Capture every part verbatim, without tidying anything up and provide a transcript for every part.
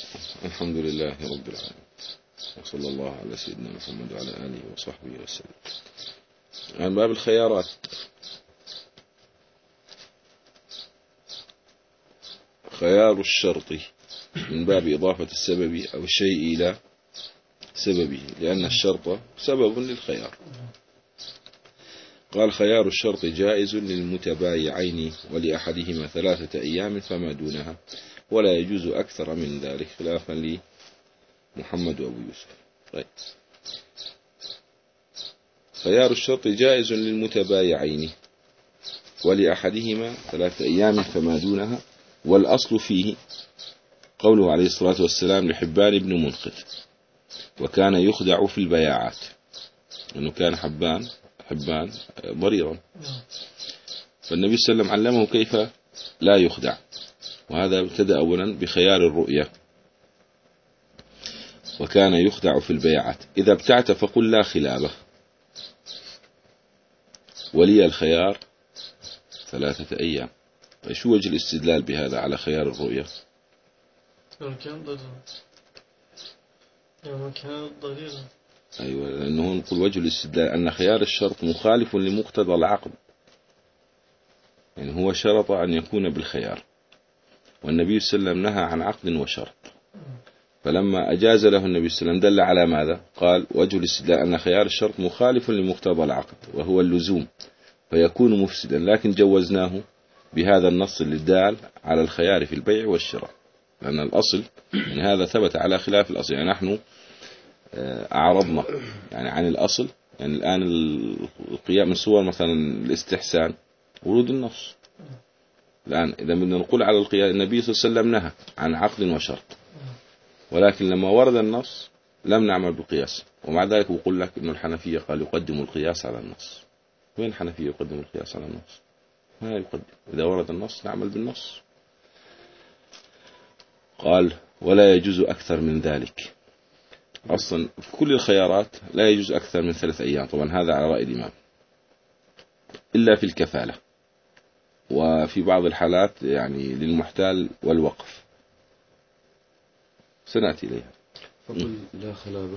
الحمد لله رب العالمين، وصلى الله على سيدنا محمد وعلى آله وصحبه وسلم. عن باب الخيارات. خيار الشرط من باب إضافة السبب أو الشيء إلى سببه، لأن الشرط سبب للخيار. قال: خيار الشرط جائز للمتبايعين ولأحدهما ثلاثة أيام فما دونها، ولا يجوز أكثر من ذلك، خلافا لمحمد وأبو يوسف. طيب. خيار الشرط جائز للمتبايعين ولأحدهما ثلاثة أيام فما دونها، والأصل فيه قوله عليه الصلاة والسلام لحبان بن منقذ: وكان يخدع في البياعات، أنه كان حبان حبان ضريرا، فالنبي صلى الله عليه وسلم علمه كيف لا يخدع. وهذا ابتدأ أولا بخيار الرؤية: وكان يخدع في البيعات، إذا ابتعت فقل لا خلابه، ولي الخيار ثلاثة أيام. شو وجه الاستدلال بهذا على خيار الرؤية؟ كان ضريرا. يعني كان ضريرا. أيوة، لأنه نقول وجه الاستدلال أن خيار الشرط مخالف لمقتضى العقد، يعني هو شرط أن يكون بالخيار، والنبي صلى الله عليه وسلم نهى عن عقد وشرط، فلما أجاز له النبي صلى الله عليه وسلم دل على ماذا؟ قال: وجه الاستدلال أن خيار الشرط مخالف لمقتضى العقد وهو اللزوم، فيكون مفسدا، لكن جوزناه بهذا النص الدال على الخيار في البيع والشراء، لأن الأصل يعني هذا ثبت على خلاف الأصل. يعني نحن أعرضنا يعني عن الأصل. يعني الآن القيام من صور مثلا الاستحسان ورود النص. الآن إذا بدنا نقول على القياس، النبي صلى الله عليه وسلم نهى عن عقد وشرط، ولكن لما ورد النص لم نعمل بالقياس، ومع ذلك بقول لك إن الحنفية قال يقدم القياس على النص. وين الحنفية يقدم القياس على النص؟ ما يقدم، إذا ورد النص نعمل بالنص. قال: ولا يجوز أكثر من ذلك. أصلا في كل الخيارات لا يجوز أكثر من ثلاث أيام، طبعا هذا على رأي الإمام، إلا في الكفالة، وفي بعض الحالات يعني للمحتال والوقف، سنأتي إليها. فقل لا خلابة.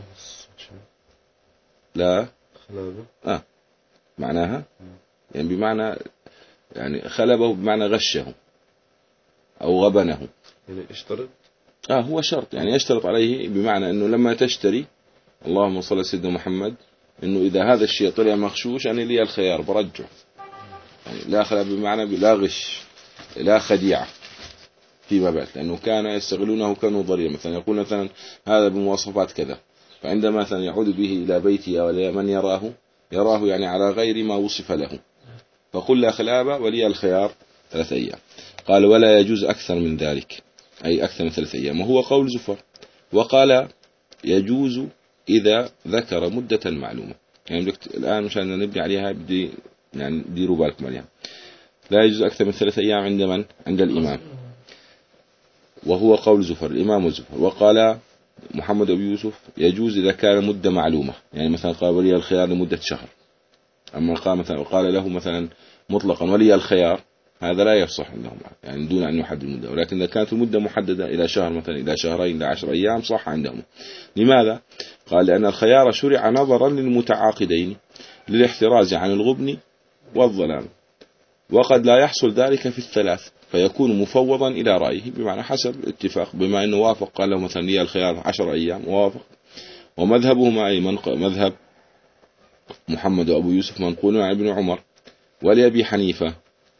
لا خلابة آه معناها يعني بمعنى يعني خلبه بمعنى غشه أو غبنه، يعني اشترط. آه هو شرط، يعني يشترط عليه بمعنى أنه لما تشتري، اللهم صل على سيدنا محمد، أنه إذا هذا الشيء طلع مغشوش أنا لي الخيار برجع. يعني لا خلب بمعنى لا غش، لا خديعة فيما بعد، لأنه كان يستغلونه كانوا ضريرا. مثلا يقول مثلا هذا بمواصفات كذا، فعندما مثلا يعود به إلى بيته أو من يراه يراه يعني على غير ما وصف له، فقل لا خلابة ولي الخيار ثلاث أيام. قال: ولا يجوز أكثر من ذلك، أي أكثر من ثلاث أيام، وهو قول زفر. وقال: يجوز إذا ذكر مدة معلومة. يعني الآن مشان نبني عليها بدي يعني ديروا بالكم عليها. لا يجوز أكثر من ثلاث أيام عند من؟ عند الإمام، وهو قول زفر، الإمام زفر. وقال محمد أبو يوسف: يجوز إذا كان مدة معلومة، يعني مثلا قال ولي الخيار لمدة شهر. أما قال مثلا وقال له مثلا مطلقا ولي الخيار، هذا لا يصح عندهم، يعني دون أن يحدد المدة. ولكن إذا كانت المدة محددة إلى شهر مثلا إلى شهرين إلى عشر أيام صح عندهم. لماذا؟ قال: لأن الخيار شرع نظرا للمتعاقدين للاحتراز عن الغبن والظلام، وقد لا يحصل ذلك في الثلاث، فيكون مفوضا إلى رأيه، بمعنى حسب الاتفاق، بما أنه وافق قال له مثلا لي الخيار عشر أيام ووافق. ومذهبهما أي مذهب محمد وأبو يوسف منقول عن ابن عمر ولأبي حنيفة،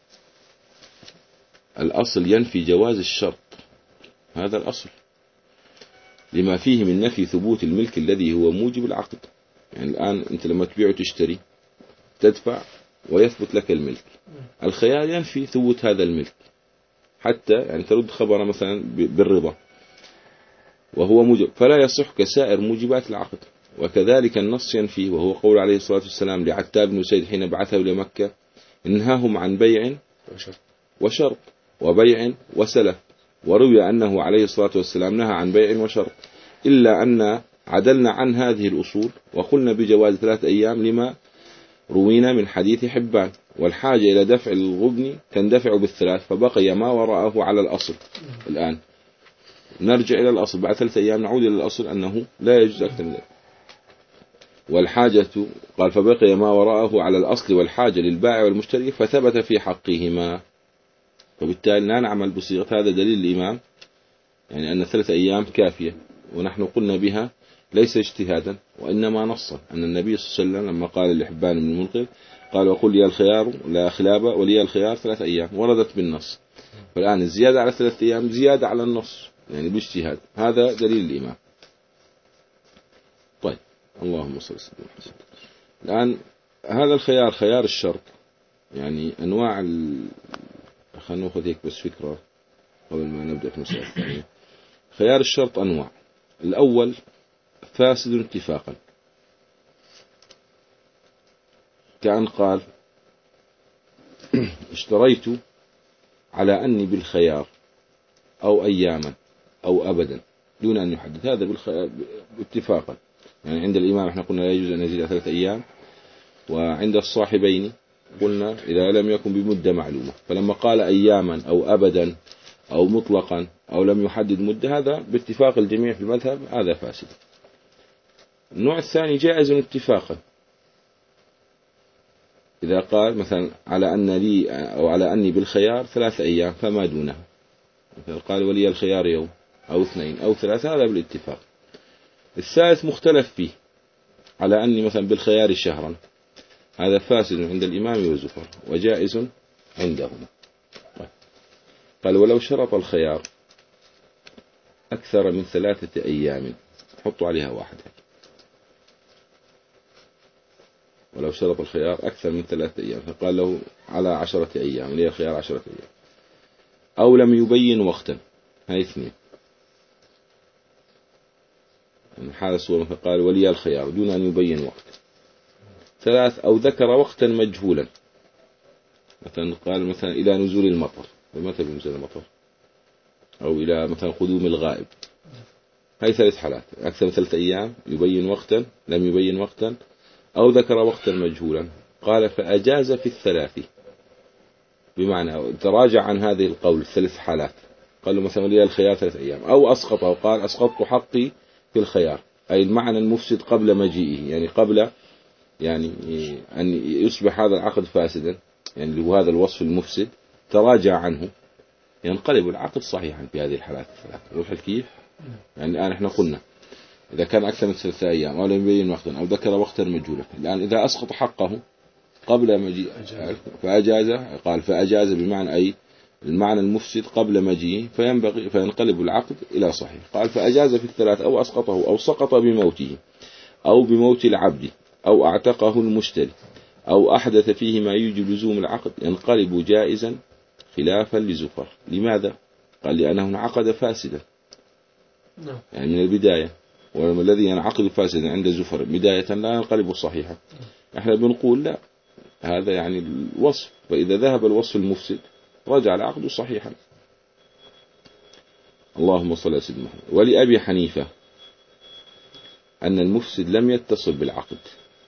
الأصل ينفي جواز الشرط، هذا الأصل، لما فيه من نفي ثبوت الملك الذي هو موجب العقد. يعني الآن أنت لما تبيع وتشتري تدفع ويثبت لك الملك، الخيار ينفي ثبوت هذا الملك، حتى يعني ترد خبر مثلا بالرضا وهو موجب، فلا يصح كسائر موجبات العقد. وكذلك النص ينفيه، وهو قول عليه الصلاة والسلام لعتاب بن سيد حين بعثه لمكة: إنهاهم عن بيع وشرط وبيع وسلف. وروي أنه عليه الصلاة والسلام نهى عن بيع وشرط، إلا أن عدلنا عن هذه الأصول وقلنا بجواز ثلاث أيام لما روينا من حديث حبان، والحاجة إلى دفع الغبن تندفع بالثلاث، فبقي ما وراءه على الأصل الآن. نرجع إلى الأصل بعد ثلاثة أيام، نعود إلى الأصل أنه لا يجوز أكثر من ذلك. والحاجة قال فبقي ما وراءه على الأصل والحاجة للبائع والمشتري فثبت في حقهما، فبالتالي لا نعمل بصيغة هذا دليل الإمام يعني أن ثلاثة أيام كافية، ونحن قلنا بها ليس اجتهادا وإنما نصا، أن النبي صلى الله عليه وسلم لما قال لحبان بن المنقذ قال وقل لي الخيار لا خلاب ولي الخيار ثلاثة أيام، وردت بالنص. فالآن الزيادة على ثلاثة أيام زيادة على النص يعني باجتهاد، هذا دليل الإمام. طيب اللهم صل وسلم. الآن هذا الخيار خيار الشرط يعني أنواع ال... خلنا نأخذ هيك بس فكرة قبل ما نبدأ في المسألة الثانية. خيار الشرط أنواع. الأول فاسد اتفاقا، كأن قال اشتريت على أني بالخيار أو أياما أو أبدا دون أن يحدد، هذا بالخيار اتفاقا. يعني عند الإمام احنا قلنا لا يجوز أن يزيد ثلاثة أيام، وعند الصاحبين قلنا إذا لم يكن بمدة معلومة، فلما قال أياما أو أبدا أو مطلقا أو لم يحدد مدة هذا باتفاق الجميع في المذهب هذا فاسد. النوع الثاني جائز اتفاقا، إذا قال مثلا على أن لي أو على أني بالخيار ثلاثة أيام فما دونها، مثلا قال ولي الخيار يوم أو اثنين أو ثلاثة، هذا بالاتفاق. الثالث مختلف فيه، على أني مثلا بالخيار شهرا، هذا فاسد عند الإمام والزفر وجائز عندهما. قال ولو شرط الخيار أكثر من ثلاثة أيام، حطوا عليها واحد، ولو شرط الخيار أكثر من ثلاثة أيام فقال له على عشرة أيام، ليه الخيار عشرة أيام، أو لم يبين وقتا، هاي اثنين. يعني هذا الصورة فقال ولي الخيار دون أن يبين وقت. ثلاث أو ذكر وقتا مجهولا، مثلا قال مثلا إلى نزول المطر، ومتى بنزول المطر، أو إلى مثلا قدوم الغائب، هاي ثلاث حالات، أكثر من ثلاثة أيام، يبين وقتا، لم يبين وقتا، أو ذكر وقتا مجهولا. قال فأجاز في الثلاث، بمعنى تراجع عن هذه القول الثلاث حالات، قال له مثلا لي الخيار ثلاث أيام، أو أسقطه وقال أسقطت حقي في الخيار، أي المعنى المفسد قبل مجيئه، يعني قبل يعني أن يصبح هذا العقد فاسدا، يعني اللي هو هذا الوصف المفسد تراجع عنه، ينقلب العقد صحيحا في هذه الحالات الثلاث. روح كيف؟ يعني الآن احنا قلنا إذا كان أكثر من ثلاثة أيام أو لم يبين وقتا أو ذكر وقتا مجهولا، الآن إذا أسقط حقه قبل مجيء فأجاز، قال فأجاز بمعنى أي المعنى المفسد قبل مجيء، فينبغي فينقلب العقد إلى صحيح. قال فأجاز في الثلاث، أو أسقطه أو سقط بموته أو بموت العبد أو أعتقه المشتري أو أحدث فيه ما يوجب لزوم العقد، ينقلب جائزا خلافا لزفر. لماذا؟ قال لأنه انعقد فاسدا يعني من البداية، ولما الذي ينعقد فاسدا عند زفر بداية لا ينقلب صحيحا. احنا بنقول لا، هذا يعني الوصف، فإذا ذهب الوصف المفسد رجع العقد صحيحا. اللهم صل على سيدنا محمد. ولأبي حنيفة أن المفسد لم يتصل بالعقد،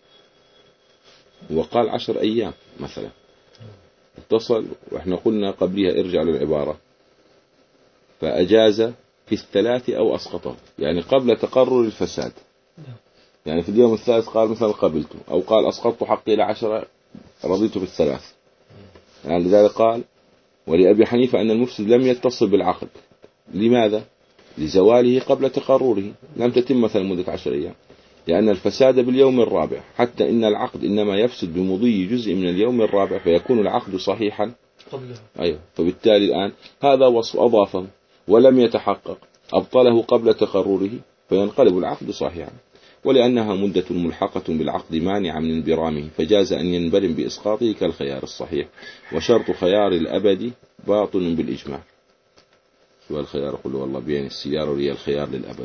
وقال عشر أيام مثلا اتصل، وإحنا قلنا قبلها ارجع للعبارة فأجاز في الثلاث أو أسقطه، يعني قبل تقرر الفساد، يعني في اليوم الثالث قال مثلا قبلته، أو قال أسقطت حقي إلى عشرة رضيت بالثلاث. يعني لذلك قال ولأبي حنيفة أن المفسد لم يتصل بالعقد. لماذا؟ لزواله قبل تقرره، لم تتم مثلا مدة عشر أيام، لأن الفساد باليوم الرابع، حتى إن العقد إنما يفسد بمضي جزء من اليوم الرابع، فيكون العقد صحيحا قبله. أيوة، فبالتالي الآن هذا وصف أضافه ولم يتحقق، أبطله قبل تقرره، فينقلب العقد صحيحا. ولأنها مدة ملحقة بالعقد مانعة من انبرامه، فجاز أن ينبرم بإسقاطه كالخيار الصحيح. وشرط خيار الأبد باطل بالإجماع. شو الخيار؟ قل والله بين السيارة ولي الخيار للأبد،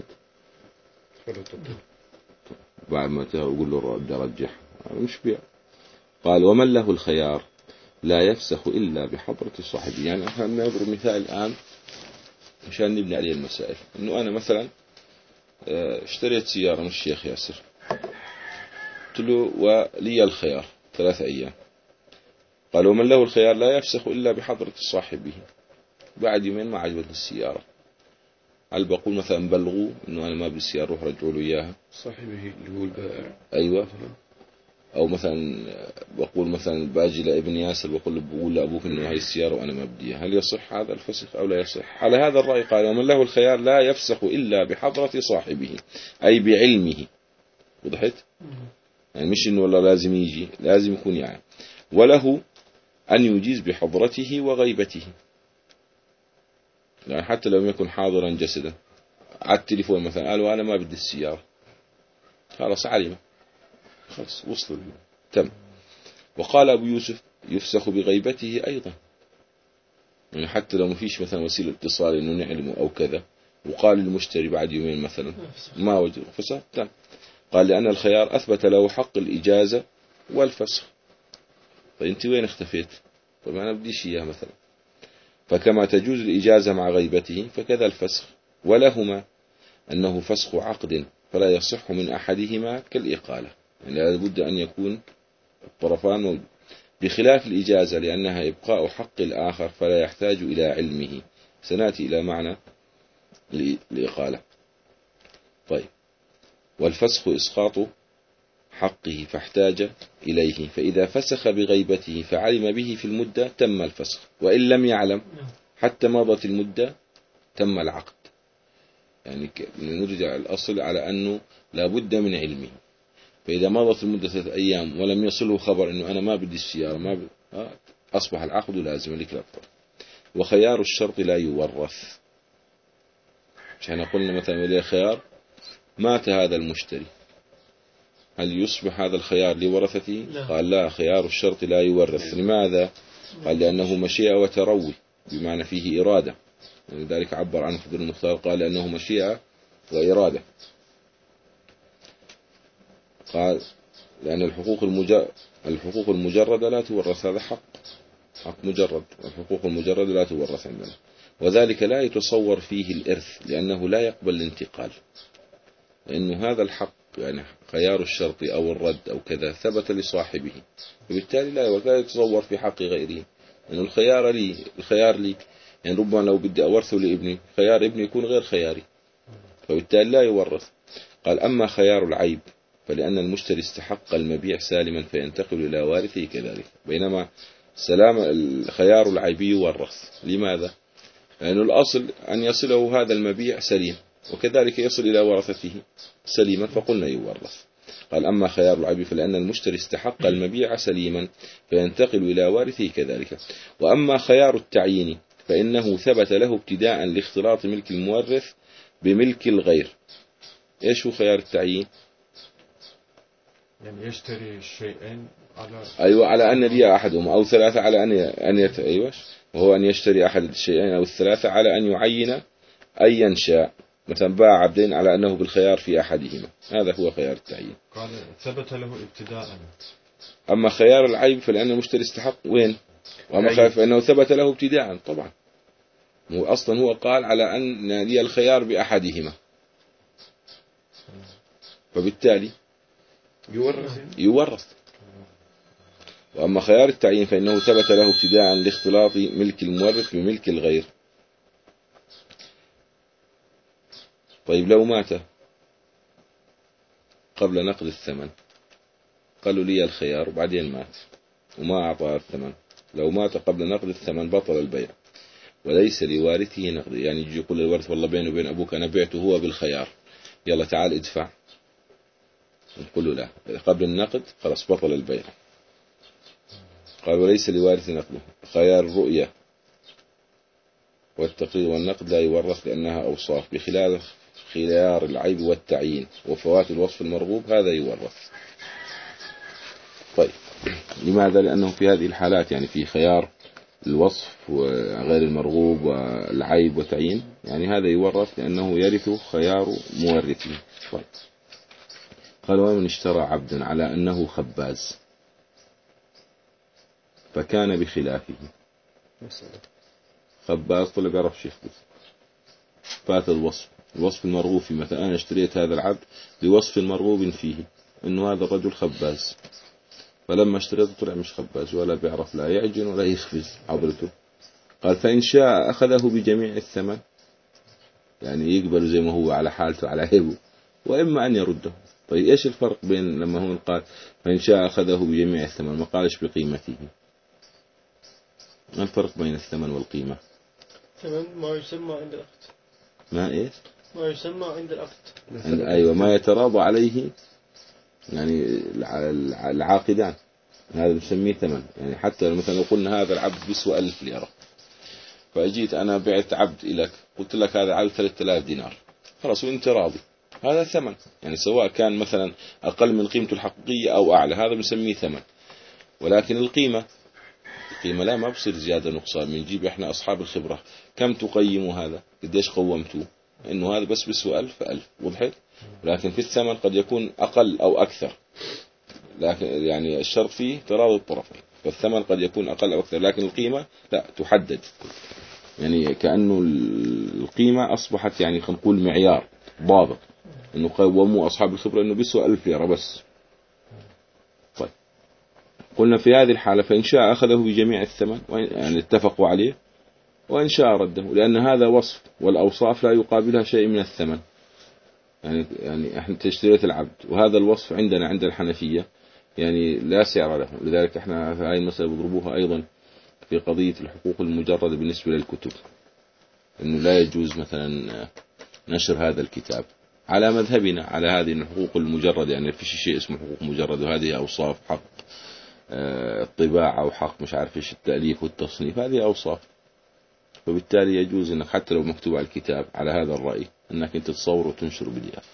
بعد ما تقول له رجح مش بيع. قال ومن له الخيار لا يفسخ إلا بحضرة صاحبه. يعني احنا نضرب مثال الآن مشان نبني عليه المسائل، إنه أنا مثلا اشتريت سيارة من الشيخ ياسر، قلت له ولي الخيار ثلاثة أيام، قال ومن له الخيار لا يفسخ إلا بحضرة صاحبه، بعد يومين ما عجبت السيارة، هل بقول مثلا بلغوا إنه أنا ما بدي السيارة روح رجعوا له إياها صاحبه اللي هو البائع. أيوة. أو مثلا بقول مثلا باجي لابن ياسر بقول بقول لأبوك إنه هاي السيارة وأنا ما بديها، هل يصح هذا الفسخ أو لا يصح؟ على هذا الرأي قال ومن له الخيار لا يفسخ إلا بحضرة صاحبه أي بعلمه. وضحت؟ يعني مش إنه والله لازم يجي، لازم يكون يعني. وله أن يجيز بحضرته وغيبته، يعني حتى لو يكن حاضرا جسدا على التليفون مثلا قال وأنا ما بدي السيارة، خلاص علم، خلاص وصلوا له تم. وقال أبو يوسف يفسخ بغيبته أيضا، يعني حتى لو ما فيش مثلا وسيلة اتصال إنه نعلمه أو كذا، وقال المشتري بعد يومين مثلا ما وجد فسخ تم. قال لأن الخيار أثبت له حق الإجازة والفسخ. فأنت وين اختفيت؟ طب أنا بديش إياه مثلا. فكما تجوز الإجازة مع غيبته فكذا الفسخ، ولهما أنه فسخ عقد فلا يصح من أحدهما كالإقالة، يعني لابد أن يكون الطرفان موجود، بخلاف الإجازة لأنها إبقاء حق الآخر فلا يحتاج إلى علمه. سنأتي إلى معنى الإقالة. طيب، والفسخ إسقاط حقه فاحتاج إليه، فإذا فسخ بغيبته فعلم به في المدة تم الفسخ، وإن لم يعلم حتى مضت المدة تم العقد. يعني نرجع الأصل على أنه لابد من علمه، فإذا مضت المدة ثلاثة أيام ولم يصله خبر أنه أنا ما بدي السيارة ما بدي، أصبح العقد لازم لك الأفضل. وخيار الشرط لا يورث، مش احنا قلنا مثلا إليه خيار مات هذا المشتري، هل يصبح هذا الخيار لورثته؟ لا. قال لا، خيار الشرط لا يورث. لماذا؟ قال لأنه مشيئة وتروي، بمعنى فيه إرادة، لذلك عبر عنه فضل المختار قال لأنه مشيئة وإرادة. قال لأن الحقوق المجرد الحقوق المجردة لا تورث، هذا حق حق مجرد، الحقوق المجردة لا تورث عندنا، وذلك لا يتصور فيه الإرث لأنه لا يقبل الانتقال، لأنه هذا الحق يعني خيار الشرط أو الرد أو كذا ثبت لصاحبه، وبالتالي لا يتصور في حق غيره، لأن يعني الخيار لي الخيار لي يعني ربما لو بدي أورثه لابني خيار ابني يكون غير خياري، فبالتالي لا يورث. قال أما خيار العيب فلأن المشتري استحق المبيع سالما فينتقل إلى وارثه كذلك، بينما سلام الخيار العيبي يورث. لماذا؟ لأن يعني الأصل أن يصله هذا المبيع سليم وكذلك يصل إلى ورثته سليما، فقلنا يورث. قال أما خيار العيب فلأن المشتري استحق المبيع سليما فينتقل إلى وارثه كذلك. وأما خيار التعيين فإنه ثبت له ابتداء لاختلاط ملك المورث بملك الغير. إيش هو خيار التعيين؟ يعني يشتري الشيئين على أيوة على أن لي أحدهما أو ثلاثة على أن أن يت... أيوة وهو أن يشتري أحد الشيئين أو الثلاثة على أن يعين أيا شاء، مثلا باع عبدين على أنه بالخيار في أحدهما، هذا هو خيار التعيين. قال ثبت له ابتداء. أما خيار العيب فلأن المشتري استحق وين؟ وأما خيار فإنه ثبت له ابتداء طبعا، هو أصلا هو قال على أن لي الخيار بأحدهما، فبالتالي يورث يورث. وأما خيار التعيين فإنه ثبت له ابتداء لاختلاط ملك المورث بملك الغير. طيب لو مات قبل نقد الثمن، قالوا لي الخيار وبعدين مات وما أعطى الثمن، لو مات قبل نقد الثمن بطل البيع وليس لوارثه نقد، يعني يجي يقول الورث والله بينه وبين أبوك أنا بعته هو بالخيار يلا تعال ادفع، نقول له لا قبل النقد خلاص بطل البيع. قال وليس لوارث نقده. خيار الرؤية والتقرير والنقد لا يورث لأنها أوصاف، بخلاف خيار العيب والتعيين وفوات الوصف المرغوب هذا يورث. طيب لماذا؟ لأنه في هذه الحالات يعني في خيار الوصف وغير المرغوب والعيب والتعيين يعني هذا يورث لأنه يرث خيار مورثه. طيب قال ومن اشترى عبدا على أنه خباز فكان بخلافه، خباز طلع بيعرفش يخبز، فات الوصف الوصف المرغوب فيه، مثلا أنا اشتريت هذا العبد بوصف مرغوب فيه إنه هذا الرجل خباز، فلما اشتريته طلع مش خباز ولا بيعرف لا يعجن ولا يخبز عضلته. قال فإن شاء أخذه بجميع الثمن، يعني يقبل زي ما هو على حالته على عيبه، وإما أن يرده. طيب إيش الفرق بين لما هو قال فإن شاء أخذه بجميع الثمن، ما قالش بقيمته؟ ما الفرق بين الثمن والقيمة؟ ثمن ما يسمى عند العقد. ما إيش؟ ما يسمى عند العقد. عند أيوة ما يتراضى عليه يعني العاقدان، هذا نسميه ثمن. يعني حتى مثلا لو قلنا هذا العبد بيسوى ألف ليرة، فأجيت أنا بعت عبد إليك قلت لك هذا عبد ثلاثة آلاف دينار، خلاص وأنت راضي، هذا ثمن. يعني سواء كان مثلا أقل من قيمته الحقيقية أو أعلى، هذا بنسميه ثمن. ولكن القيمة، القيمة لا ما بصير زيادة نقصان. بنجيب إحنا أصحاب الخبرة كم تقيموا هذا، قديش قومتوه، إنه هذا بس بيسوى ألف ألف، وضحت. لكن في الثمن قد يكون أقل أو أكثر، لكن يعني الشرط فيه تراضي الطرفين، فالثمن قد يكون أقل أو أكثر، لكن القيمة لا تحدد. يعني كأنه القيمة أصبحت يعني خلينا نقول معيار ضابط، إنه قوموا أصحاب الخبرة إنه بيسوى ألف ليرة بس. طيب قلنا في هذه الحالة فإن شاء أخذه بجميع الثمن، يعني اتفقوا عليه، وإن شاء رده، لأن هذا وصف والأوصاف لا يقابلها شيء من الثمن. يعني يعني احنا اشتريت العبد، وهذا الوصف عندنا عند الحنفية يعني لا سعر له. لذلك احنا في هذه المسألة بضربوها أيضا في قضية الحقوق المجردة بالنسبة للكتب، إنه لا يجوز مثلا نشر هذا الكتاب على مذهبنا على هذه الحقوق المجردة. يعني في شيء اسمه حقوق مجردة، وهذه أوصاف، حق الطباعة وحق مش عارف ايش التأليف والتصنيف، هذه أوصاف. فبالتالي يجوز انك حتى لو مكتوب على الكتاب على هذا الرأي انك انت تصور وتنشر بالياف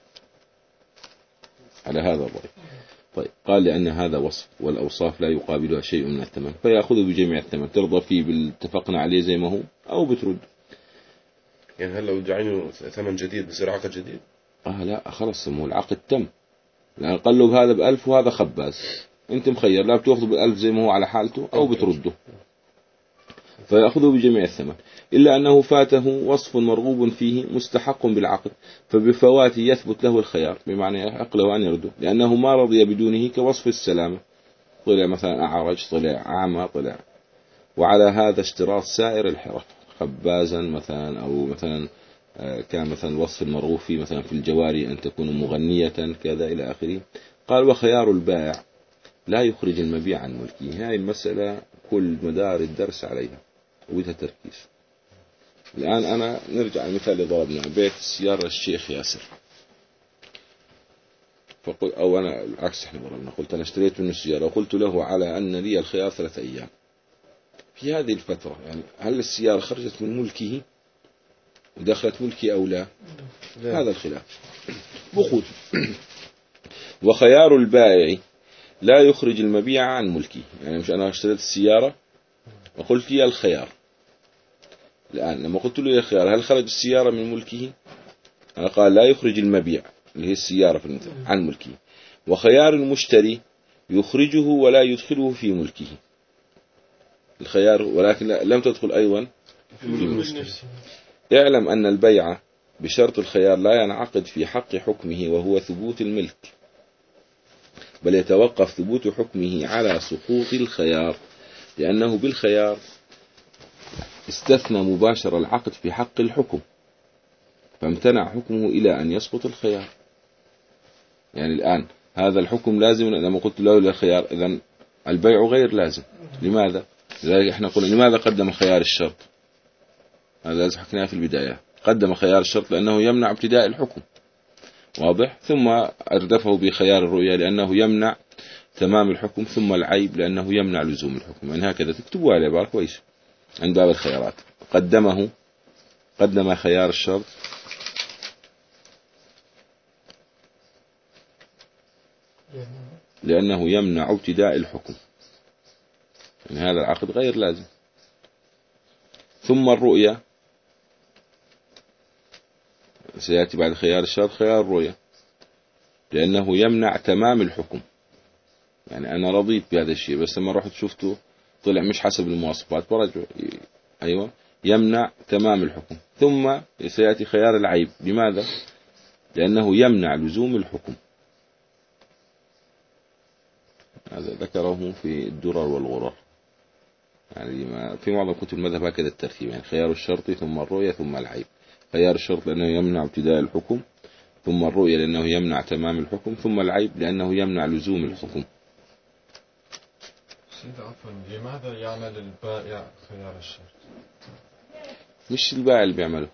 على هذا الرأي. طيب قال لأن هذا وصف والأوصاف لا يقابلها شيء من الثمن، فيأخذه بجميع الثمن، ترضى فيه بالاتفقنا عليه زي ما هو أو بترد. يعني هل لو دعينه ثمن جديد بصير عقد جديد؟ آه لا خلاص سموه العقد تم، لأن قال له هذا بألف وهذا خباز، أنت مخير لا بتأخذه بالألف زي ما هو على حالته أو بترده، فيأخذه بجميع الثمن. إلا أنه فاته وصف مرغوب فيه مستحق بالعقد، فبفواته يثبت له الخيار، بمعنى يحق له أن يرده، لأنه ما رضي بدونه كوصف السلامة، طلع مثلا أعرج، طلع أعمى، طلع. وعلى هذا اشتراط سائر الحرف، خبازا مثلا، أو مثلا كان مثلا الوصف المرغوب فيه مثلا في الجواري أن تكون مغنية كذا إلى آخره. قال وخيار البائع لا يخرج المبيع عن ملكه. هذه المسألة كل مدار الدرس عليها وبدها تركيز. الآن أنا نرجع المثال اللي ضربنا، بيت سيارة الشيخ ياسر، فقل أو أنا العكس إحنا ضربنا، قلت أنا اشتريت منه السيارة وقلت له على أن لي الخيار ثلاثة أيام. في هذه الفترة يعني هل السيارة خرجت من ملكه ودخلت ملكي أو لا؟ لا. هذا الخلاف. بقول وخيار البائع لا يخرج المبيع عن ملكه. يعني مش أنا اشتريت السيارة وقلت لي الخيار، الآن لما قلت له يا خيار هل خرج السيارة من ملكه؟ أنا قال لا يخرج المبيع اللي هي السيارة في المثال عن ملكه. وخيار المشتري يخرجه ولا يدخله في ملكه الخيار، ولكن لم تدخل أيضا في ملكه. اعلم أن البيع بشرط الخيار لا ينعقد في حق حكمه وهو ثبوت الملك، بل يتوقف ثبوت حكمه على سقوط الخيار، لأنه بالخيار استثنى مباشر العقد في حق الحكم، فامتنع حكمه إلى أن يسقط الخيار. يعني الآن هذا الحكم لازم، لما قلت له للخيار إذن البيع غير لازم. لماذا؟ لذلك احنا قلنا لماذا قدم خيار الشرط؟ هذا لازم حكيناه في البداية. قدم خيار الشرط لأنه يمنع ابتداء الحكم، واضح. ثم أردفه بخيار الرؤية لأنه يمنع تمام الحكم، ثم العيب لأنه يمنع لزوم الحكم. يعني هكذا تكتبوا العبارة كويس عند باب الخيارات. قدمه قدم خيار الشرط لأنه يمنع ابتداء الحكم، يعني هذا العقد غير لازم. ثم الرؤية سيأتي بعد خيار الشرط خيار الرؤية لأنه يمنع تمام الحكم. يعني أنا رضيت بهذا الشيء بس لما رحت شفته طلع مش حسب المواصفات برجع، أيوة يمنع تمام الحكم. ثم سيأتي خيار العيب. لماذا؟ لأنه يمنع لزوم الحكم. هذا ذكره في الدرر والغرر، يعني في معظم كتب المذهب هكذا الترتيب، يعني خيار الشرط ثم الرؤية ثم العيب. خيار الشرط لأنه يمنع ابتداء الحكم، ثم الرؤية لأنه يمنع تمام الحكم، ثم العيب لأنه يمنع لزوم الحكم. سيد عفوا، لماذا يعمل البائع خيار الشرط؟ مش البائع اللي بيعمله،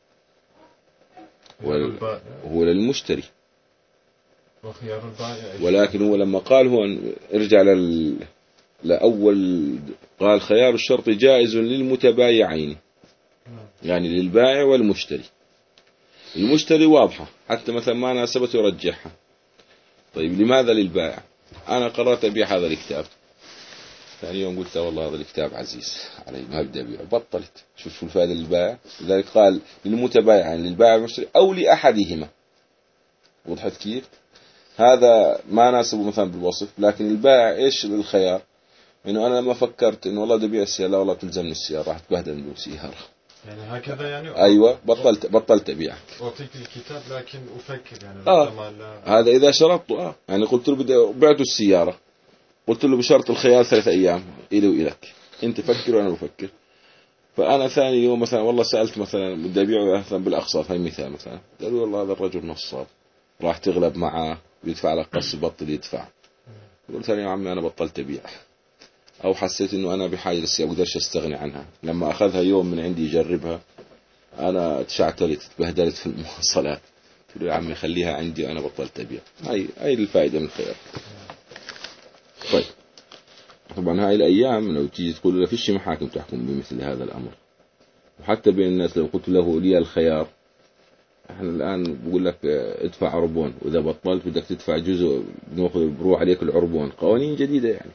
خيار البائع هو للمشتري. وخيار البائع، ولكن هو لما قال هو ارجع لل... لأول قال خيار الشرط جائز للمتبايعين، يعني للبائع والمشتري. المشتري واضحة حتى مثلا ما ناسبته يرجحها. طيب لماذا للبائع؟ أنا قررت أبيع هذا الكتاب، ثاني يوم قلت والله هذا الكتاب عزيز علي ما أبدأ أبيعه، بطلت. شوف شو الفائدة للبائع. لذلك قال للمتبايعين، للبائع والمشتري أو لأحدهما. وضحت كيف؟ هذا ما ناسبه مثلا بالوصف، لكن البائع إيش الخيار؟ إنه أنا لما فكرت إنه والله بدي أبيع السيارة، لا والله تلزمني السيارة راح تبهدل من سيارة، يعني هكذا يعني. أيوة بطلت بطلت أبيع. أعطيك الكتاب لكن أفكر يعني آه. لا. هذا إذا شرطته. آه يعني قلت له بدي بعته السيارة، قلت له بشرط الخيار ثلاثة أيام إلي وإلك، أنت فكر وأنا بفكر. فأنا ثاني يوم مثلا والله سألت مثلا بدي أبيعه مثلا بالأقساط، هاي مثال مثلا، قالوا والله هذا الرجل نصاب راح تغلب معاه ويدفع لك قسط بطل يدفع. قلت ثاني يا عمي أنا بطلت أبيع، أو حسيت إنه أنا بحاجة للسيارة بقدرش أستغني عنها. لما أخذها يوم من عندي يجربها أنا تشعتلت تبهدلت في المواصلات، قلت له يا عمي خليها عندي وأنا بطلت أبيع. هاي هاي الفائدة من الخيار. طيب طبعا هاي الأيام لو تيجي تقول له فيش محاكم تحكم بمثل هذا الأمر، وحتى بين الناس لو قلت له لي الخيار، احنا الآن بقول لك ادفع عربون، وإذا بطلت بدك تدفع جزء بناخذ بروح عليك العربون. قوانين جديدة يعني،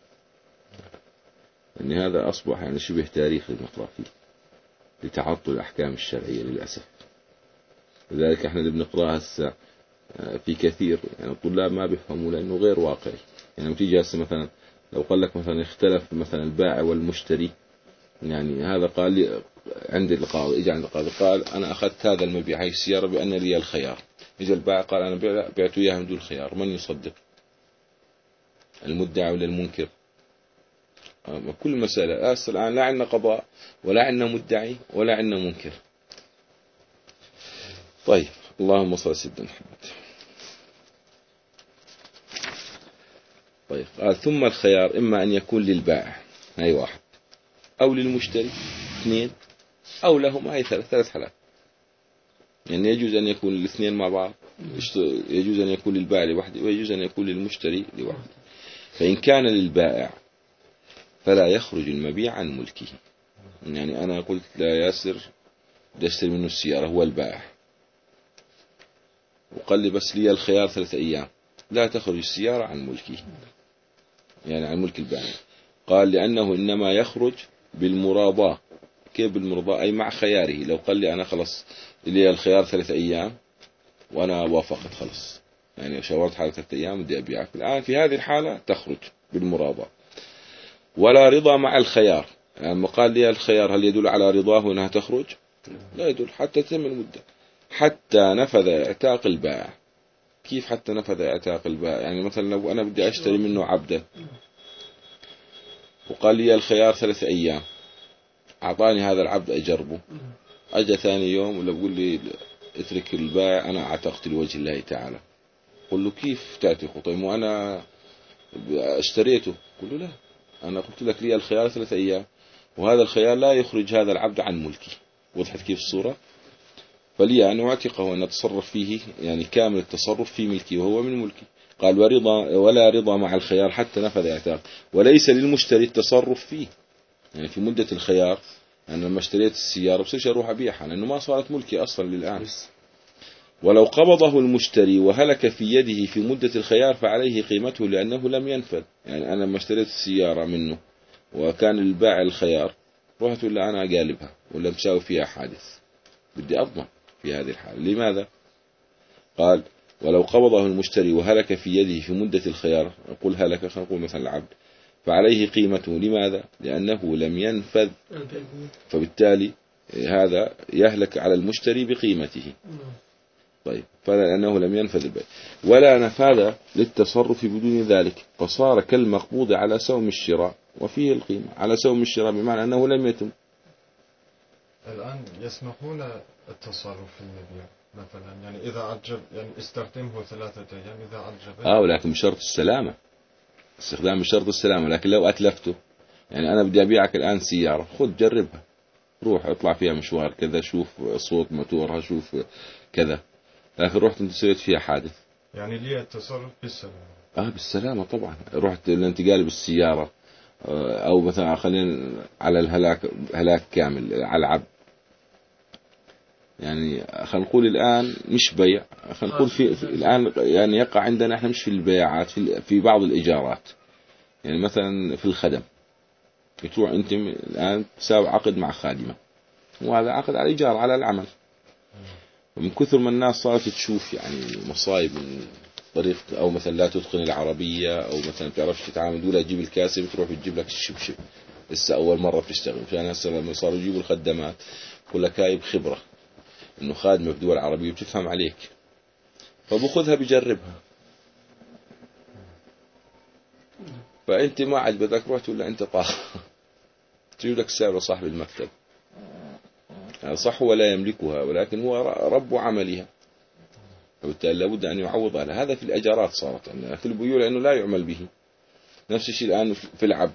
يعني هذا أصبح يعني شبه تاريخي نقرأ فيه لتعطل الأحكام الشرعية للأسف. لذلك احنا اللي بنقرأها هسه في كثير يعني الطلاب ما بيفهموا لأنه غير واقعي. يعني لما تيجي هسه مثلا لو قال لك مثلا اختلف مثلا البائع والمشتري، يعني هذا قال لي عند القاضي، اجى عند القاضي قال أنا أخذت هذا المبيع هاي السيارة بأن لي الخيار، اجى البائع قال أنا بعته إياها من دون خيار، من يصدق؟ المدعي ولا المنكر؟ كل مسألة أصل الآن لا عندنا قضاء ولا عندنا مدعي ولا عندنا منكر. طيب اللهم صل على سيدنا محمد. طيب قال ثم الخيار إما أن يكون للبائع هاي واحد، أو للمشتري اثنين، أو لهما هاي ثلاث ثلاث حالات. يعني يجوز أن يكون الاثنين مع بعض، يجوز أن يكون للبائع لوحده، ويجوز أن يكون للمشتري لوحده. فإن كان للبائع فلا يخرج المبيع عن ملكه. يعني أنا قلت لا ياسر بدي أشتري منه السيارة، هو البائع وقال لي بس لي الخيار ثلاثة أيام، لا تخرج السيارة عن ملكه، يعني عن ملك البائع. قال لأنه إنما يخرج بالمراضاة. كيف بالمراضاة؟ أي مع خياره. لو قال لي أنا خلص لي الخيار ثلاثة أيام وأنا وافقت خلص، يعني شاورت حالة ثلاثة أيام بدي أبيعك الآن، في هذه الحالة تخرج بالمراضاة. ولا رضا مع الخيار. يعني قال لي الخيار هل يدل على رضاه أنها تخرج؟ لا يدل حتى تتم المدة، حتى نفذ اعتاق البائع. كيف حتى نفذ اعتاق البائع؟ يعني مثلا لو أنا بدي أشتري منه عبدا وقال لي الخيار ثلاثة أيام، أعطاني هذا العبد أجربه، أجا ثاني يوم ولا بقول لي اترك البائع أنا اعتقت لوجه الله تعالى. قل له كيف تعتقه؟ طيب وأنا اشتريته. قل له لا، أنا قلت لك لي الخيار ثلاثة أيام، وهذا الخيار لا يخرج هذا العبد عن ملكي. وضحت كيف الصورة؟ فلي أن أعتقه وأن أتصرف فيه، يعني كامل التصرف في ملكي وهو من ملكي. قال ورضا ولا رضا مع الخيار حتى نفذ اعتاق، وليس للمشتري التصرف فيه. يعني في مدة الخيار أنا لما اشتريت السيارة بصيرش أروح أبيعها لأنه ما صارت ملكي أصلا للآن. ولو قبضه المشتري وهلك في يده في مدة الخيار فعليه قيمته لأنه لم ينفذ. يعني أنا لما اشتريت السيارة منه وكان البائع الخيار، رحت ولا أنا أقالبها ولا مساوي فيها حادث، بدي أضمن في هذه الحالة. لماذا؟ قال ولو قبضه المشتري وهلك في يده في مدة الخيار، نقول هلك خلينا نقول مثلا العبد، فعليه قيمته. لماذا؟ لأنه لم ينفذ، فبالتالي هذا يهلك على المشتري بقيمته. طيب فلأنه لم ينفذ البيع، ولا نفاذ للتصرف بدون ذلك، فصار كالمقبوض على سوم الشراء وفيه القيمة. على سوم الشراء بمعنى أنه لم يتم، الآن يسمحون التصرف في المبيع مثلا، يعني إذا عجب يعني استخدمه ثلاثة أيام إذا عجب. اه ولكن بشرط السلامة، استخدام بشرط السلامة. لكن لو أتلفته، يعني أنا بدي أبيعك الآن سيارة، خذ جربها، روح اطلع فيها مشوار كذا، شوف صوت موتورها، شوف كذا، لكن رحت انت سويت فيها حادث. يعني لي التصرف بالسلامة. اه بالسلامة طبعا. رحت الانتقال بالسيارة، او مثلا خلينا على الهلاك، هلاك كامل على العبد. يعني خلينا نقول الآن مش بيع، خلينا نقول في, في الآن يعني يقع عندنا احنا مش في البيعات، في, في بعض الإيجارات. يعني مثلا في الخدم، تروح انت الآن تساوي عقد مع خادمة، وهذا عقد على الإيجار على العمل. ومن كثر ما الناس صارت تشوف يعني مصايب من طريق، أو مثلا لا تتقن العربية، أو مثلا تعرفش تتعامل، ولا تجيب الكاسة بتروح بتجيب لك الشبشب، لسه أول مرة بتشتغل. عشان هسه لما صاروا يجيبوا الخدمات كلها كايب خبرة، إنه خادمة في دول عربية بتفهم عليك، فبأخذها بجربها. فأنت ما عجبتك رحت ولا أنت طاح، تجيب لك السعر صاحب المكتب. يعني صح هو لا يملكها، ولكن هو رب عملها، وبالتالي لابد أن يعوض على هذا. في الأجارات صارت عندنا، في البيوع لأنه لا يعمل به. نفس الشيء الآن في العبد،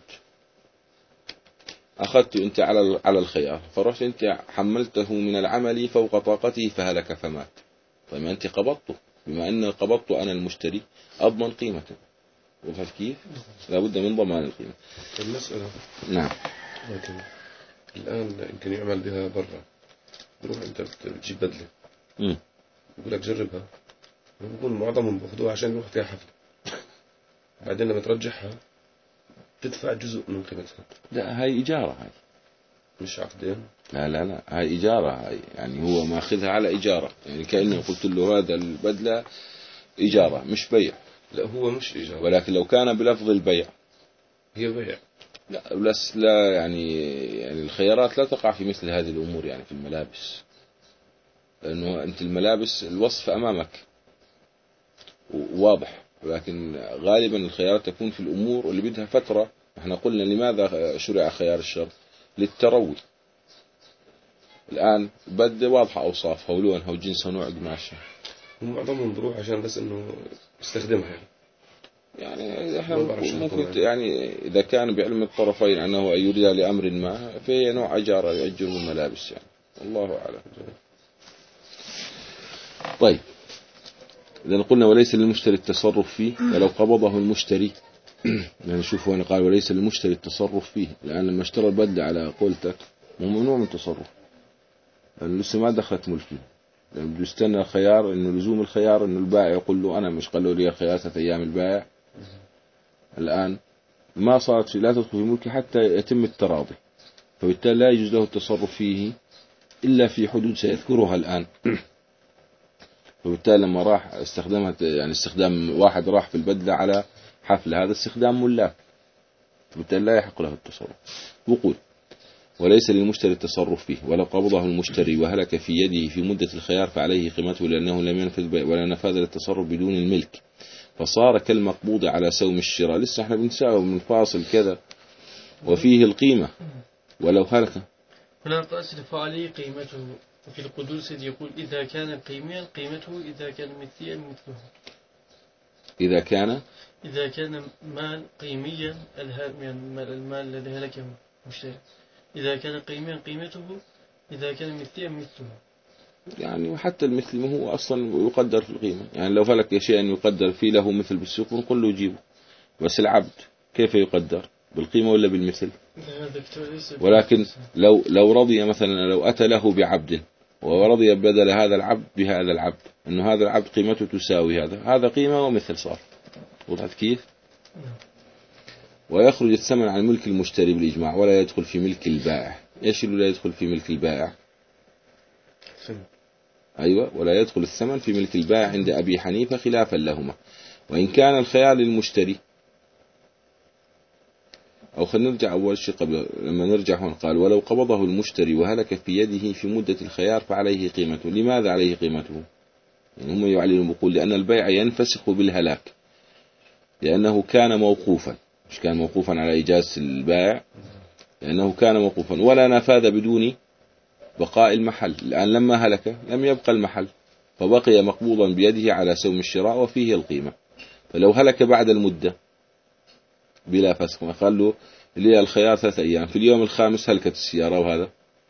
أخذت أنت على على الخيار، فرحت أنت حملته من العمل فوق طاقته فهلك فمات. طيب ما أنت قبضته، بما أن قبضته أنا المشتري أضمن قيمته. وفهمت كيف؟ لابد من ضمان القيمة. المسألة نعم. لكن الآن يمكن يعمل بها برا، بروح أنت بتجيب بدلة، امم بقول لك جربها، بكون معظمهم باخذوها عشان يروح فيها حفلة، بعدين لما ترجعها تدفع جزء من قيمتها. لا هاي إجارة، هاي مش عقدين. لا لا لا هاي إجارة. هاي يعني هو ماخذها على إجارة، يعني كأنه قلت له هذا البدلة إجارة مش بيع. لا هو مش إيجار، ولكن لو كان بلفظ البيع هي بيع. لا بس لا يعني يعني الخيارات لا تقع في مثل هذه الأمور، يعني في الملابس، لأنه أنت الملابس الوصف أمامك واضح، ولكن غالبا الخيارات تكون في الأمور اللي بدها فترة. احنا قلنا لماذا شرع خيار الشر؟ للتروي. الآن بدة واضحة أوصافها ولونها وجنسها ونوع قماشها، ومعظمهم بروح عشان بس إنه يستخدمها يعني. يعني احنا ما بعرف شو ممكن القضايا. يعني إذا كان بعلم الطرفين أنه يريد لأمر ما، فهي نوع أجارة يأجره الملابس يعني، الله أعلم. طيب إذا قلنا وليس للمشتري التصرف فيه ولو قبضه المشتري. يعني شوفوا أنا قال وليس للمشتري التصرف فيه، لأن لما اشترى البدلة على قولتك ممنوع من التصرف، لأنه لسه ما دخلت ملكي. يعني بده يستنى الخيار، إنه لزوم الخيار إنه البائع يقول له أنا مش قالوا لي الخيار ثلاث أيام البائع. الآن ما صارت في لا تدخل في ملكي حتى يتم التراضي، فبالتالي لا يجوز له التصرف فيه إلا في حدود سيذكرها الآن. وبالتالي لما راح استخدمها، يعني استخدام واحد راح في البدلة على حفلة، هذا استخدام ملاك، وبالتالي لا يحق له التصرف. وقول وليس للمشتري التصرف فيه ولو قبضه المشتري وهلك في يده في مدة الخيار فعليه قيمته، لأنه لم ينفذ ولا نفاذ للتصرف بدون الملك، فصار كالمقبوض على سوم الشراء. لسه احنا بنساوي من فاصل كذا وفيه القيمة ولو هلك. هنا قصد فعليه قيمته، وفي القدوس يقول إذا كان قيميا قيمته، إذا كان مثليا مثله. إذا كان إذا كان مال قيميا المال الذي هلكه مشتري، إذا كان قيميا قيمته، إذا كان مثليا مثله. يعني حتى المثل ما هو أصلا يقدر في القيمة، يعني لو فلك شيئا يقدر فيه له مثل بالسوق نقول له جيبه. بس العبد كيف يقدر؟ بالقيمة ولا بالمثل؟ ولكن لو لو رضي مثلا، لو أتى له بعبد ورضي بدل هذا العبد بهذا العبد، إنه هذا العبد قيمته تساوي هذا، هذا قيمة ومثل صار. وضعت كيف؟ ويخرج الثمن عن ملك المشتري بالإجماع ولا يدخل في ملك البائع. إيش اللي لا يدخل في ملك البائع؟ أيوة، ولا يدخل الثمن في ملك البائع عند أبي حنيفة خلافا لهما، وإن كان الخيار للمشتري. أو خلينا نرجع أول شيء قبل لما نرجع هون، قال ولو قبضه المشتري وهلك في يده في مدة الخيار فعليه قيمته. لماذا عليه قيمته؟ يعني هم يعلنون بقول لأن البيع ينفسخ بالهلاك، لأنه كان موقوفا، مش كان موقوفا على إجازة البائع، لأنه كان موقوفا ولا نفاذ بدون بقاء المحل. الآن لما هلك لم يبقى المحل، فبقي مقبوضا بيده على سوم الشراء وفيه القيمة. فلو هلك بعد المدة بلا فسخ، قال له لي الخيار ثلاثة أيام، في اليوم الخامس هلكت السيارة، وهذا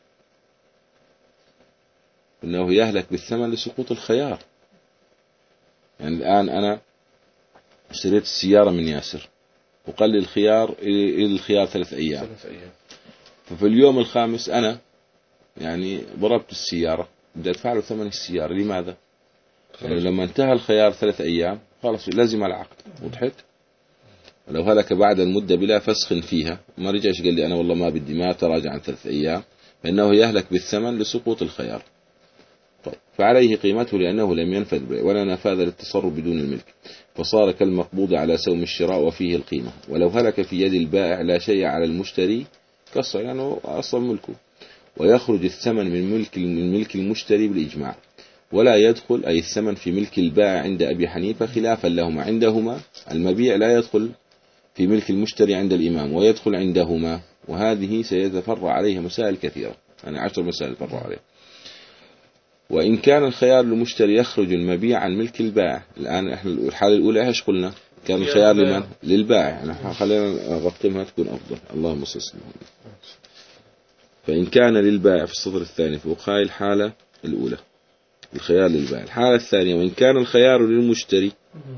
إنه يهلك بالثمن لسقوط الخيار. يعني الآن أنا اشتريت السيارة من ياسر وقال لي الخيار إلى الخيار ثلاث أيام، ففي اليوم الخامس أنا يعني ضربت السيارة، بدي أدفع له ثمن السيارة. لماذا؟ يعني لما انتهى الخيار ثلاث أيام خلاص لازم العقد. وضحت؟ لو هلك بعد المدة بلا فسخ فيها، ما رجعش قال لي أنا والله ما بدي، ما تراجع عن ثلاث أيام، فإنه يهلك بالثمن لسقوط الخيار. طيب، فعليه قيمته لأنه لم ينفذ ولا نفاذ للتصرف بدون الملك، فصار كالمقبوض على سوم الشراء وفيه القيمة. ولو هلك في يد البائع لا شيء على المشتري كالصيد، لأنه يعني أصل ملكه، ويخرج الثمن من ملك من ملك المشتري بالإجماع، ولا يدخل أي الثمن في ملك البائع عند أبي حنيفة خلافا لهما. عندهما المبيع لا يدخل في ملك المشتري عند الإمام، ويدخل عندهما، وهذه سيتفرع عليها مسائل كثيرة، يعني عشر مسائل تفرع عليها. وإن كان الخيار للمشتري يخرج المبيع عن ملك البائع. الآن احنا الحالة الأولى ايش قلنا؟ كان الخيار لمن؟ للبائع. يعني خلينا نرقمها تكون أفضل. اللهم صل وسلم. فإن كان للبائع في السطر الثاني فوق هاي الحالة الأولى الخيار للبائع. الحالة الثانية وإن كان الخيار للمشتري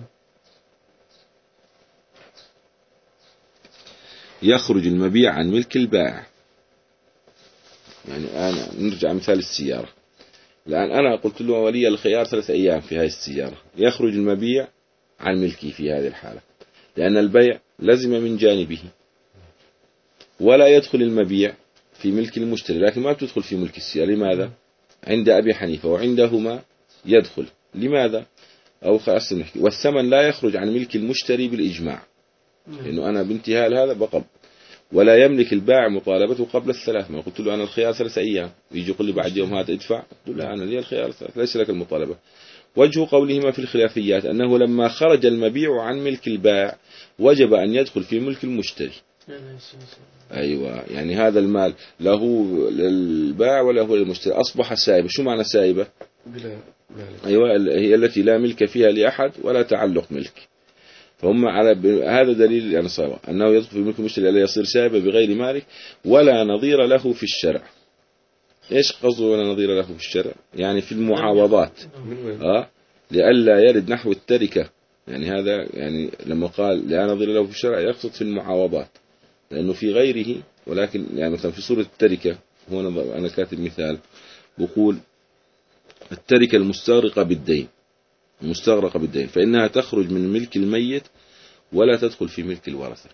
يخرج المبيع عن ملك البائع. يعني أنا نرجع مثال السيارة. الآن أنا قلت له ولي الخيار ثلاثة أيام في هذه السيارة، يخرج المبيع عن ملكي في هذه الحالة، لأن البيع لزم من جانبه، ولا يدخل المبيع في ملك المشتري، لكن ما تدخل في ملك السيارة. لماذا؟ عند أبي حنيفة وعندهما يدخل. لماذا؟ أو خلاص نحكي. والثمن لا يخرج عن ملك المشتري بالإجماع، لأنه أنا بانتهاء هذا بقب. ولا يملك البائع مطالبته قبل الثلاث. ما قلت له أنا الخيار ثلاثة أيام، يجي يقول لي بعد يوم هذا ادفع، قلت له لا أنا لي الخيار ثلاثة، ليس لك المطالبة. وجه قولهما في الخلافيات أنه لما خرج المبيع عن ملك البائع وجب أن يدخل في ملك المشتري. أيوة، يعني هذا المال له للبائع ولا هو للمشتري، أصبح سائبة. شو معنى سائبة؟ بلا مالك. أيوة، هي التي لا ملك فيها لأحد ولا تعلق ملك. فهم على هذا دليل يعني صار أنه يدخل في ملك المشتري لا يصير سائبة بغير مالك ولا نظير له في الشرع. إيش قصده ولا نظير له في الشرع؟ يعني في المعاوضات، آه لئلا يرد نحو التركة. يعني هذا يعني لما قال لا نظير له في الشرع يقصد في المعاوضات، لأنه في غيره. ولكن يعني مثلا في سورة التركة، هنا أنا كاتب مثال بقول التركة المستغرقة بالدين المستغرقة بالدين فإنها تخرج من ملك الميت ولا تدخل في ملك الورثة.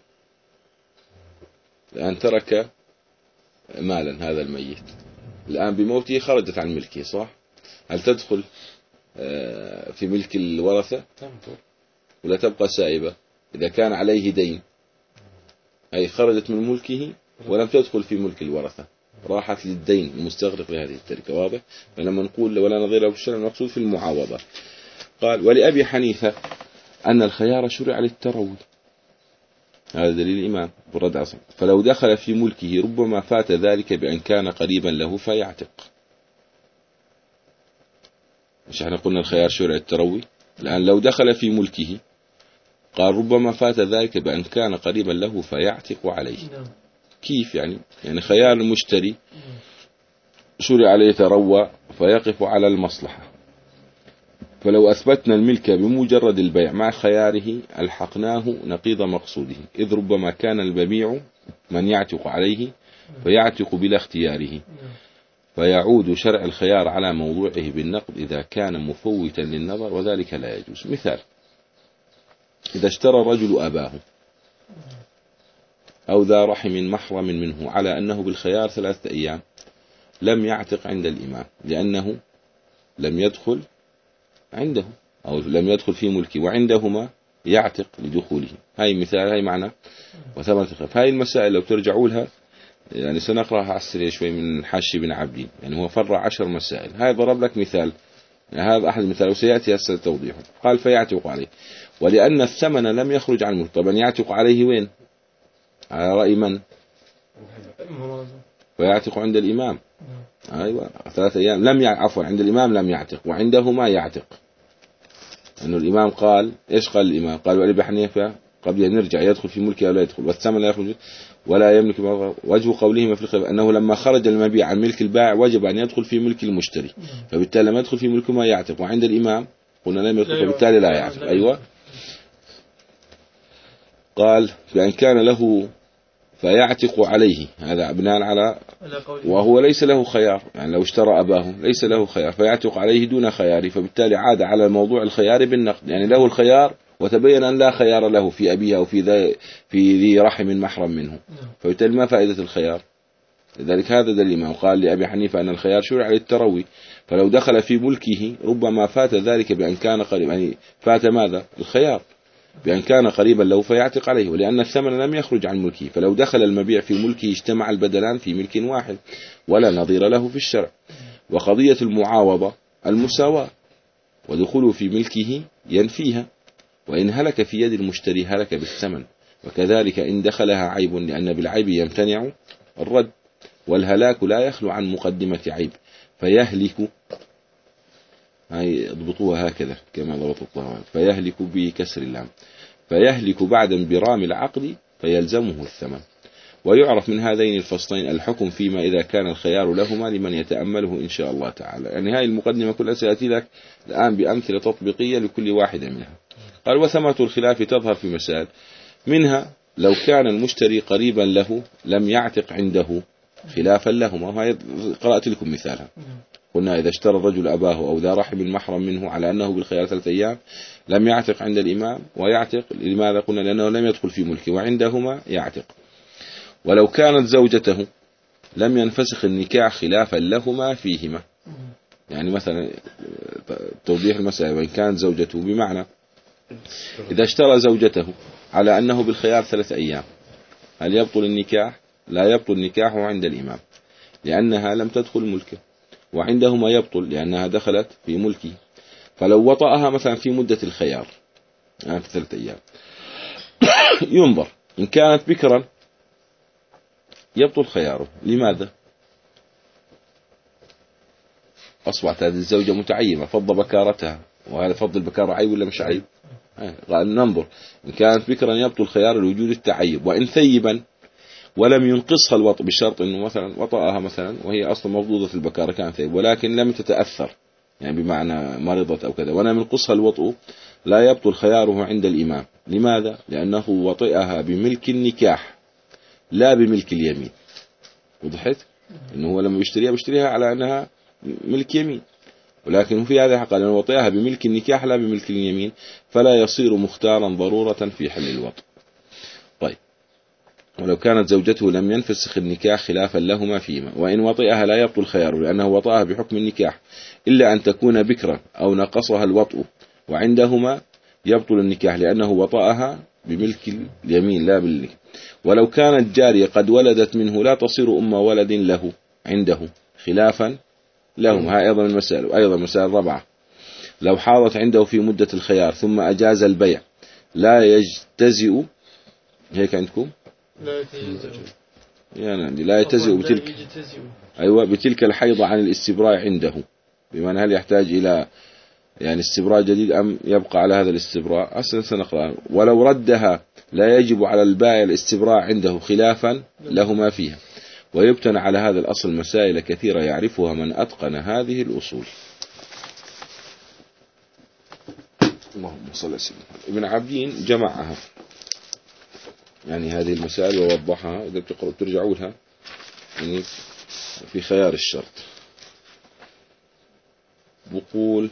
الآن ترك مالا هذا الميت، الآن بموته خرجت عن ملكه، صح؟ هل تدخل في ملك الورثة ولا تبقى سائبة؟ إذا كان عليه دين أي خرجت من ملكه ولم تدخل في ملك الورثة، راحت للدين المستغرق لهذه التركة. واضح؟ فلما نقول ولا نظير له في الشرع المقصود في المعاوضة. قال ولأبي حنيفة أن الخيار شرع للتروي، هذا دليل الإمام بالرد عصم. فلو دخل في ملكه ربما فات ذلك بأن كان قريبا له فيعتق. مش احنا قلنا الخيار شرع التروي؟ الآن لو دخل في ملكه قال ربما فات ذلك بأن كان قريبا له فيعتق عليه. كيف يعني؟ يعني خيار المشتري شرع عليه تروى فيقف على المصلحة. فلو أثبتنا الملك بمجرد البيع مع خياره ألحقناه نقيض مقصوده، إذ ربما كان المبيع من يعتق عليه فيعتق بلا اختياره، فيعود شرع الخيار على موضوعه بالنقد إذا كان مفوتا للنظر، وذلك لا يجوز. مثال: إذا اشترى الرجل أباه أو ذا رحم محرم منه على أنه بالخيار ثلاثة أيام، لم يعتق عند الإمام لأنه لم يدخل عنده أو لم يدخل في ملكه، وعندهما يعتق لدخوله. هاي مثال، هاي معنى وثمرة الخلاف. هاي المسائل لو ترجعوا لها يعني سنقرأها على السريع شوي من حاشي بن عبدين، يعني هو فرع عشر مسائل. هاي ضرب لك مثال، يعني هذا أحد المثال وسيأتي هسه توضيحه. قال فيعتق عليه، ولأن الثمن لم يخرج عن الملك. طبعا يعتق عليه وين؟ على رأي من؟ فيعتق عند الإمام، أيوة ثلاثة أيام لم يع... عفوا عند الإمام لم يعتق وعندهما يعتق. أنه الإمام قال إيش قال الإمام؟ قال وأبي حنيفة قبل أن يرجع يدخل في ملكه أو لا يدخل والثمن لا يخرج ولا يملك. وجه قولهما في الخلاف أنه لما خرج المبيع عن ملك البائع وجب أن يدخل في ملك المشتري، فبالتالي لما يدخل في ملكه ما يعتق. وعند الإمام قلنا لم يدخل فبالتالي لا يعتق. أيوة قال بأن كان له فيعتق عليه، هذا بناء على وهو ليس له خيار، يعني لو اشترى أباه ليس له خيار فيعتق عليه دون خياره، فبالتالي عاد على موضوع الخيار بالنقد، يعني له الخيار وتبين أن لا خيار له في أبيه أو في ذي في ذي رحم محرم منه، فبالتالي ما فائدة الخيار؟ لذلك هذا دليل الإمام قال لأبي حنيفة أن الخيار شرع للتروي، فلو دخل في ملكه ربما فات ذلك بأن كان قريبا، يعني فات ماذا؟ الخيار بأن كان قريبا له فيعتق عليه، ولأن الثمن لم يخرج عن ملكه، فلو دخل المبيع في ملكه اجتمع البدلان في ملك واحد ولا نظير له في الشرع. وقضية المعاوضة المساواة، ودخوله في ملكه ينفيها، وإن هلك في يد المشتري هلك بالثمن، وكذلك إن دخلها عيب لأن بالعيب يمتنع الرد، والهلاك لا يخلو عن مقدمة عيب فيهلك، هاي اضبطوها هكذا كما ضبط الطهوان، فيهلك بكسر اللام، فيهلك بعد انبرام العقد فيلزمه الثمن. ويعرف من هذين الفصلين الحكم فيما إذا كان الخيار لهما لمن يتأمله إن شاء الله تعالى. يعني هاي المقدمة كلها سيأتي لك الآن بأمثلة تطبيقية لكل واحدة منها. قال وثمرة الخلاف تظهر في مسائل منها لو كان المشتري قريبا له لم يعتق عنده خلافا لهما، وهي قرأت لكم مثالها. قلنا إذا اشترى الرجل أباه أو ذا رحم محرم منه على أنه بالخيار ثلاثة أيام لم يعتق عند الإمام ويعتق، لماذا؟ قلنا لأنه لم يدخل في ملكه وعندهما يعتق. ولو كانت زوجته لم ينفسخ النكاح خلافا لهما فيهما، يعني مثلا توضيح المسألة، وإن كانت زوجته بمعنى إذا اشترى زوجته على أنه بالخيار ثلاثة أيام هل يبطل النكاح؟ لا يبطل نكاحه عند الإمام لأنها لم تدخل ملكه، وعندهما يبطل لأنها دخلت في ملكه. فلو وطأها مثلا في مدة الخيار يعني في ثلاثة أيام ينظر إن كانت بكرا يبطل خياره. لماذا؟ أصبحت هذه الزوجة متعيمة، فض بكارتها، وهذا فض البكارة عيب ولا مش عيب؟ قال ننظر إن كانت بكرا يبطل خيار لوجود التعيب، وإن ثيبا ولم ينقصها الوطء بشرط إنه مثلا وطأها مثلا وهي أصلا مفضوضة البكارة كانت ثيب ولكن لم تتأثر، يعني بمعنى مرضت أو كذا، ولم ينقصها الوطء لا يبطل خياره عند الإمام. لماذا؟ لأنه وطئها بملك النكاح لا بملك اليمين. وضحت؟ إنه هو لما بيشتريها بيشتريها على أنها ملك يمين، ولكن في هذا قال أنه وطئها بملك النكاح لا بملك اليمين، فلا يصير مختارا ضرورة في حل الوطء. طيب ولو كانت زوجته لم ينفسخ النكاح خلافا لهما فيما، وإن وطئها لا يبطل خياره لأنه وطئها بحكم النكاح إلا أن تكون بكرا أو نقصها الوطء، وعندهما يبطل النكاح لأنه وطئها بملك اليمين لا بالملك. ولو كانت جارية قد ولدت منه لا تصير أم ولد له عنده خلافا لهم. ها أيضا المسائل، أيضا مسائل رابعة لو حاضت عنده في مدة الخيار ثم أجاز البيع لا يجتزئ، هيك عندكم لا يتجزئ يعني لا يجتزئ بتلك، أيوة بتلك الحيضة عن الاستبراء عنده، بمعنى هل يحتاج إلى يعني استبراء جديد أم يبقى على هذا الاستبراء؟ أصلا سنقرأ. ولو ردها لا يجب على البائع الاستبراء عنده خلافا لهما فيها. ويبتنى على هذا الأصل مسائل كثيرة يعرفها من أتقن هذه الأصول. اللهم صل على سيدنا ابن عابدين جمعها يعني هذه المسائل ووضحها، إذا بتقرأوا ترجعوا لها يعني في خيار الشرط. بقول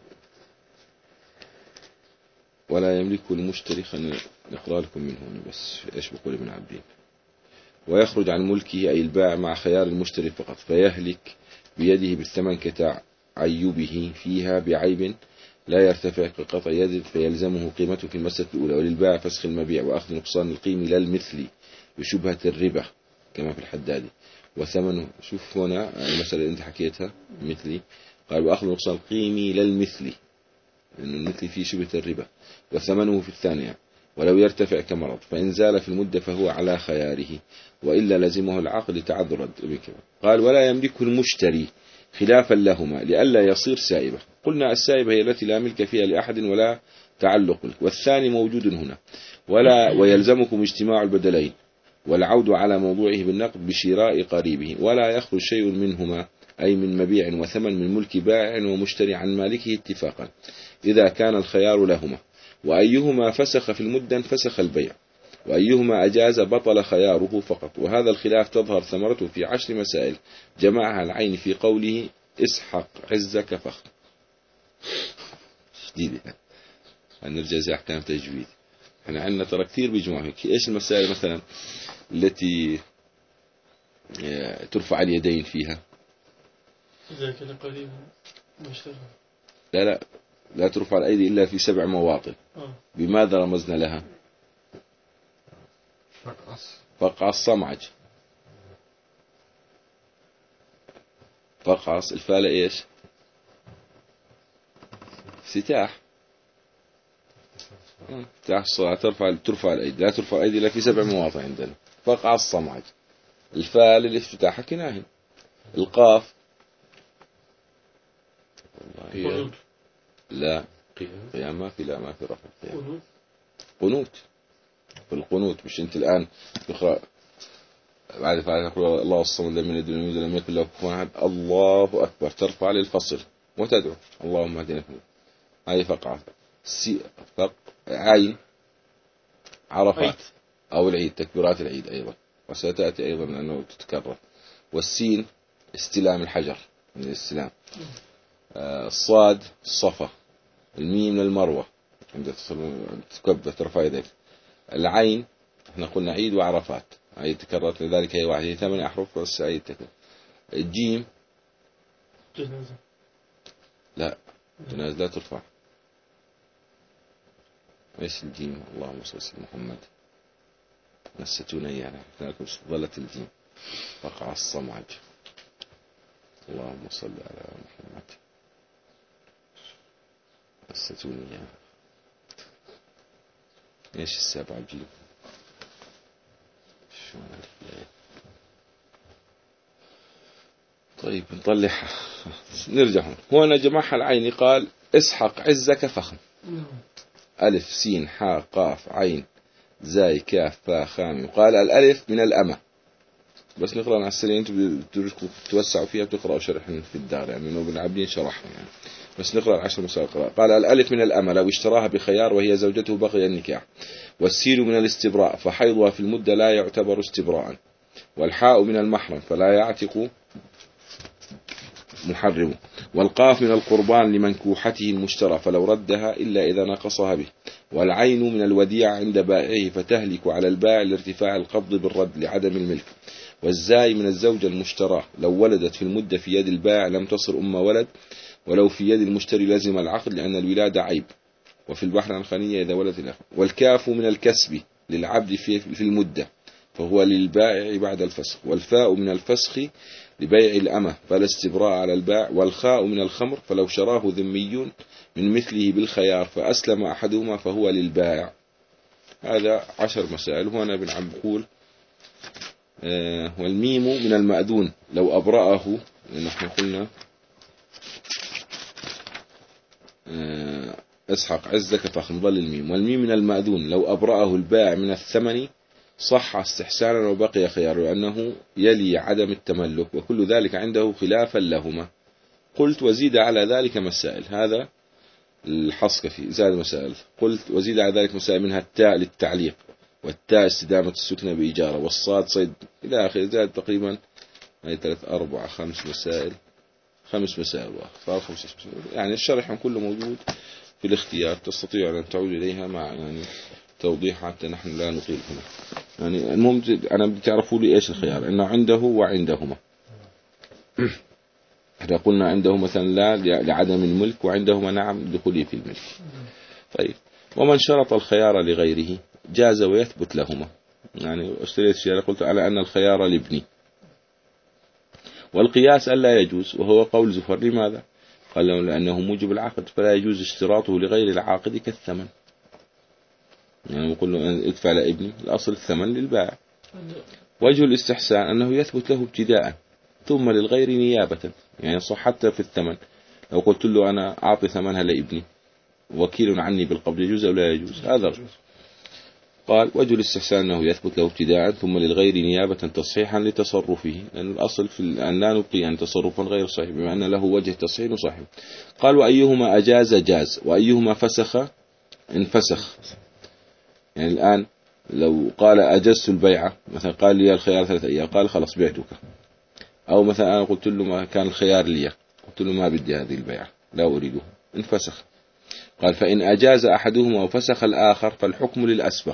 ولا يملك المشتري، خلينا نقرأ لكم من هنا بس إيش بقول ابن عابدين. ويخرج عن ملكه أي البائع مع خيار المشتري فقط، فيهلك بيده بالثمن كتعيبه فيها بعيب لا يرتفع كقطع يد فيلزمه قيمته في المسألة الأولى. وللبائع فسخ المبيع وأخذ نقصان القيم لا المثل بشبهة الربا كما في الحدادي. وثمنه، شوف هنا المسألة اللي أنت حكيتها مثلي، قال وأخذ نقصان القيم لا المثل لأن المثل فيه شبهة الربا. وثمنه في الثانية ولو يرتفع كمرض، فإن زال في المدة فهو على خياره، وإلا لزمه العقد لتعذر الذمة. قال ولا يملكه المشتري خلافا لهما لئلا يصير سائبة. قلنا السائبة هي التي لا ملك فيها لأحد ولا تعلق ملك، والثاني موجود هنا. ولا ويلزمكم اجتماع البدلين والعود على موضوعه بالنقد بشراء قريبه، ولا يخرج شيء منهما أي من مبيع وثمن من ملك بائع ومشتري عن مالكه اتفاقا إذا كان الخيار لهما، وأيهما فسخ في المدة فسخ البيع، وأيهما أجاز بطل خياره فقط. وهذا الخلاف تظهر ثمرته في عشر مسائل جمعها العين في قوله اسحق عزك فخ. شديد يعني. نرجع زي أحكام تجويد. احنا عندنا ترى كثير بيجمعوا هيك. ايش المسائل مثلا التي ترفع اليدين فيها؟ إذا كان قريب مشتري. لا لا لا ترفع الأيدي إلا في سبع مواطن. آه. بماذا رمزنا لها؟ فقعص فقعص صمعج. فقعص الفالة ايش؟ افتتاح. افتتاح الصلاة ترفع ترفع الأيدي، لا ترفع الأيدي إلا في سبع مواطن عندنا. فقعص صمعج. الفال الافتتاح كناهي. القاف قيام. لا قيام. قيام ما في، لا ما في رفع قيام. قنوت. قنوت. في القنوت مش انت الآن تقرأ بعد فعل تقول الله الصمد لم يلد ولم يولد ولم يكن له كفوا أحد الله أكبر، ترفع للفصل وتدعو اللهم اهدنا فيه. هذه فقعة. سي فق عين عرفات عيد. أو العيد، تكبيرات العيد أيضا، وستأتي أيضا أنه تتكرر. والسين استلام الحجر من الاستلام. آه الصاد الصفا. الميم المروة عند تكبر ترفع يديك. العين احنا قلنا عيد وعرفات، عيد تكررت لذلك هي واحدة، هي ثمانية أحرف بس عيد تكرر. الجيم جنازة. لا جنازة لا ترفع. ايش الجيم؟ اللهم صل على محمد. نستوني يعني لكم ظلت الجيم. وقع الصمعج. اللهم صل على محمد. نستوني يعني. ايش السبع جيم؟ شو عارف. طيب نطلعها نرجع هون. هنا جمعها العين قال اسحق عزك فخم. ألف سين حاء قاف عين زاي كاف فا خام. قال الألف من الأمة. بس نقرأ على السريع، انتم بدكم توسعوا فيها بتقرأوا شرح في الدار يعني من ابن عابدين شرحنا يعني. بس نقرأ العشر مسائل قراءة. قال الألف من الأمة لو اشتراها بخيار وهي زوجته بقي النكاح. والسين من الاستبراء فحيضها في المدة لا يعتبر استبراء. والحاء من المحرم فلا يعتق محرم. والقاف من القربان لمنكوحته المشترى فلو ردها إلا إذا نقصها به. والعين من الوديعة عند بائعه فتهلك على البائع لارتفاع القبض بالرد لعدم الملك. والزاي من الزوجة المشترى لو ولدت في المدة في يد البائع لم تصر أم ولد، ولو في يد المشتري لزم العقد لأن الولادة عيب. وفي البحر عن خنية إذا ولدت الأخ. والكاف من الكسب للعبد في المدة فهو للبائع بعد الفسخ. والفاء من الفسخ لبيع الأمة فلا استبراء على البائع. والخاء من الخمر فلو شراه ذمي من مثله بالخيار فأسلم أحدهما فهو للبائع. هذا عشر مسائل. هنا ابن عم بقول آه والميم من المأذون لو أبرأه، نحن قلنا آه اسحق عزك فخم ظل الميم. والميم من المأذون لو أبرأه البائع من الثمن صح استحسانا وبقي خيار لأنه يلي عدم التملك، وكل ذلك عنده خلافا لهما. قلت وزيد على ذلك مسائل. هذا الحصكفي زاد مسائل. قلت وزيد على ذلك مسائل منها التاء للتعليق، والتاء استدامة السكنة بإجارة، والصاد صيد إلى آخر. زاد تقريبا هاي ثلاث أربعة خمس مسائل خمس مسائل صار خمس مسائل. يعني الشرح كله موجود في الاختيار، تستطيع أن تعود إليها مع يعني توضيح حتى نحن لا نطيل هنا. يعني المهم أنا بدي تعرفوا لي إيش الخيار، إنه عنده وعندهما. إحنا قلنا عنده مثلا لا لعدم الملك، وعندهما نعم دخولي في الملك. طيب ومن شرط الخيار لغيره جاز ويثبت لهما. يعني اشتريت سيارة قلت على أن الخيار لابني، والقياس ألا يجوز وهو قول زفر. لماذا؟ قال لأنه موجب العقد فلا يجوز اشتراطه لغير العاقد كالثمن. يعني يقول له ادفع لابني، الأصل الثمن للبائع. وجه الاستحسان أنه يثبت له ابتداء ثم للغير نيابة، يعني صح حتى في الثمن، لو قلت له أنا أعطي ثمنها لابني وكيل عني بالقبض يجوز أو لا يجوز؟ هذا قال وجه الاستحسان أنه يثبت له ابتداء ثم للغير نيابة تصحيحا لتصرفه، لأن الأصل في أن لا نبقي أن تصرفا غير صحيح بما أن له وجه تصحيح صحيح. قال وأيهما أجاز جاز وأيهما فسخ انفسخ. يعني الآن لو قال أجزت البيعة، مثلا قال لي الخيار ثلاثة أيام، قال خلاص بعتك، أو مثلا أنا قلت له ما كان الخيار لي، قلت له ما بدي هذه البيعة لا أريده، انفسخ. قال فإن أجاز أحدهما وفسخ الآخر فالحكم للأسبق،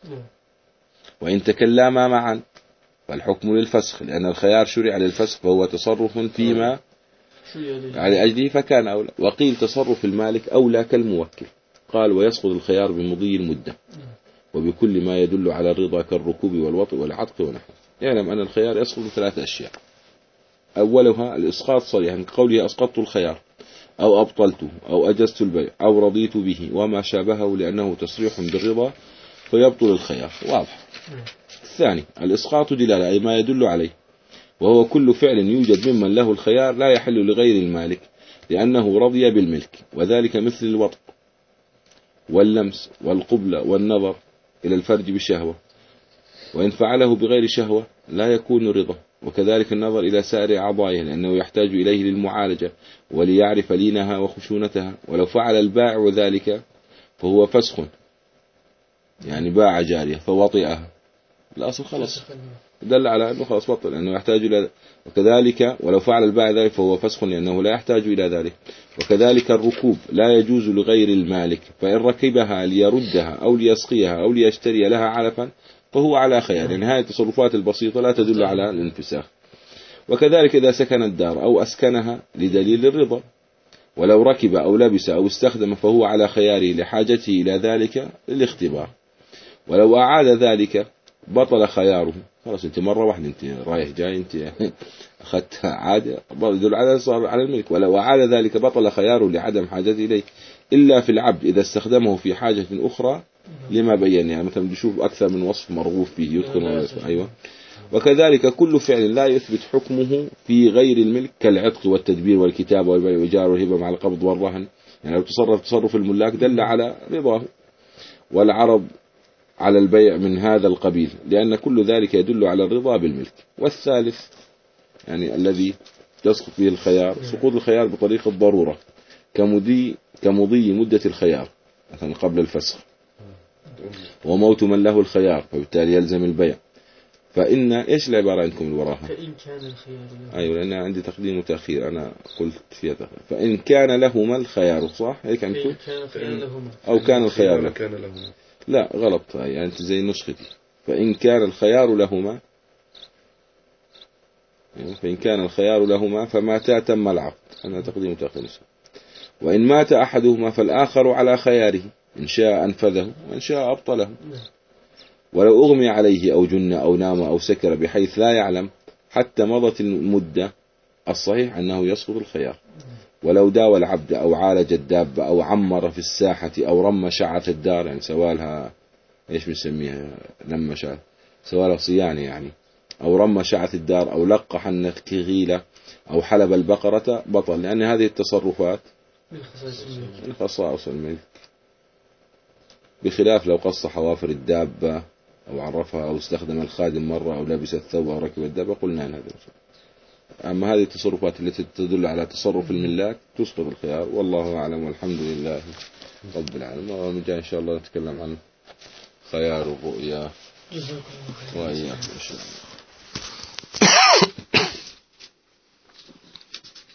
وإن تكلاما معا فالحكم للفسخ، لأن الخيار شرع للفسخ فهو تصرف فيما على أجله فكان أولى. وقيل تصرف المالك أولى كالموكل. قال ويسقط الخيار بمضي المدة وبكل ما يدل على الرضا كالركوب والوطء والعتق ونحوه. يعلم أن الخيار يسقط بثلاث أشياء، أولها الإسقاط صريحا كقوله أسقطت الخيار أو أبطلته أو أجزت البيع أو رضيت به وما شابهه، لأنه تصريح بالرضا فيبطل الخيار، واضح. الثاني الإسقاط دلالة أي ما يدل عليه، وهو كل فعل يوجد ممن له الخيار لا يحل لغير المالك لأنه رضي بالملك، وذلك مثل الوطء واللمس والقبلة والنظر إلى الفرج بشهوة، وإن فعله بغير شهوة لا يكون رضا. وكذلك النظر إلى سائر أعضائه لأنه يحتاج إليه للمعالجة وليعرف لينها وخشونتها. ولو فعل البائع ذلك فهو فسخ، يعني باع جارية فوطئها، الأصل خلص دل على أنه خلاص بطل لأنه يحتاج إلى. وكذلك ولو فعل البائع ذلك فهو فسخ لأنه لا يحتاج إلى ذلك. وكذلك الركوب لا يجوز لغير المالك، فإن ركبها ليردها أو ليسقيها أو ليشتري لها علفا فهو على خيار، يعني هذه التصرفات البسيطة لا تدل على الانفساخ. وكذلك إذا سكن الدار أو أسكنها لدليل الرضا، ولو ركب أو لبس أو استخدم فهو على خياره لحاجته إلى ذلك للاختبار. ولو أعاد ذلك بطل خياره، خلاص انت مرة واحدة انت رايح جاي انت أخذت عادة يدل على صار على الملك. ولو أعاد ذلك بطل خياره لعدم حاجته إليه، إلا في العبد إذا استخدمه في حاجة أخرى لما بين، يعني مثلا بيشوف أكثر من وصف مرغوب فيه يذكر. أيوة. وكذلك كل فعل لا يثبت حكمه في غير الملك كالعتق والتدبير والكتابة والبيع والإيجار والهبة مع القبض والرهن، يعني لو تصرف تصرف الملاك دل على رضاه. والعرض على البيع من هذا القبيل، لأن كل ذلك يدل على الرضا بالملك. والثالث يعني الذي يسقط به الخيار سقوط الخيار بطريق الضرورة كمضي كمضي مدة الخيار مثلا قبل الفسخ، وموت من له الخيار فبالتالي يلزم البيع. فإن إيش العبارة عندكم اللي وراها؟ فإن كان الخيار له. أيوة لأن عندي تقديم وتأخير، أنا قلت فيها تأخير. فإن كان لهما الخيار، صح هيك عندكم؟ أو كان الخيار له. كان لهما. لا غلط، يعني أنت زي نسختي. فإن كان الخيار لهما، فإن كان الخيار لهما فماتا تم العقد، أنا تقديم وتأخير. وإن مات أحدهما فالآخر على خياره، إن شاء أنفذه وإن شاء أبطله. ولو أغمي عليه أو جن أو نام أو سكر بحيث لا يعلم حتى مضت المدة، الصحيح أنه يسقط الخيار. ولو داوى العبد أو عالج الدابة أو عمر في الساحة أو رم شعة الدار، يعني سوالها إيش بنسميها لما شعة سوالها صيانة يعني، أو رم شعة الدار أو لقح النخيلة أو حلب البقرة بطل، لأن هذه التصرفات من خصائص الملك، بخلاف لو قص حوافر الدابة أو عرفها أو استخدم الخادم مرة أو لبس الثوب أو ركب الدابة قلنا أن هذا. أما هذه التصرفات التي تدل على تصرف الملاك تسقط الخيار، والله أعلم والحمد لله رب العالمين. ومن جاء إن شاء الله نتكلم عن خيار الرؤيا وإياكم إن شاء الله.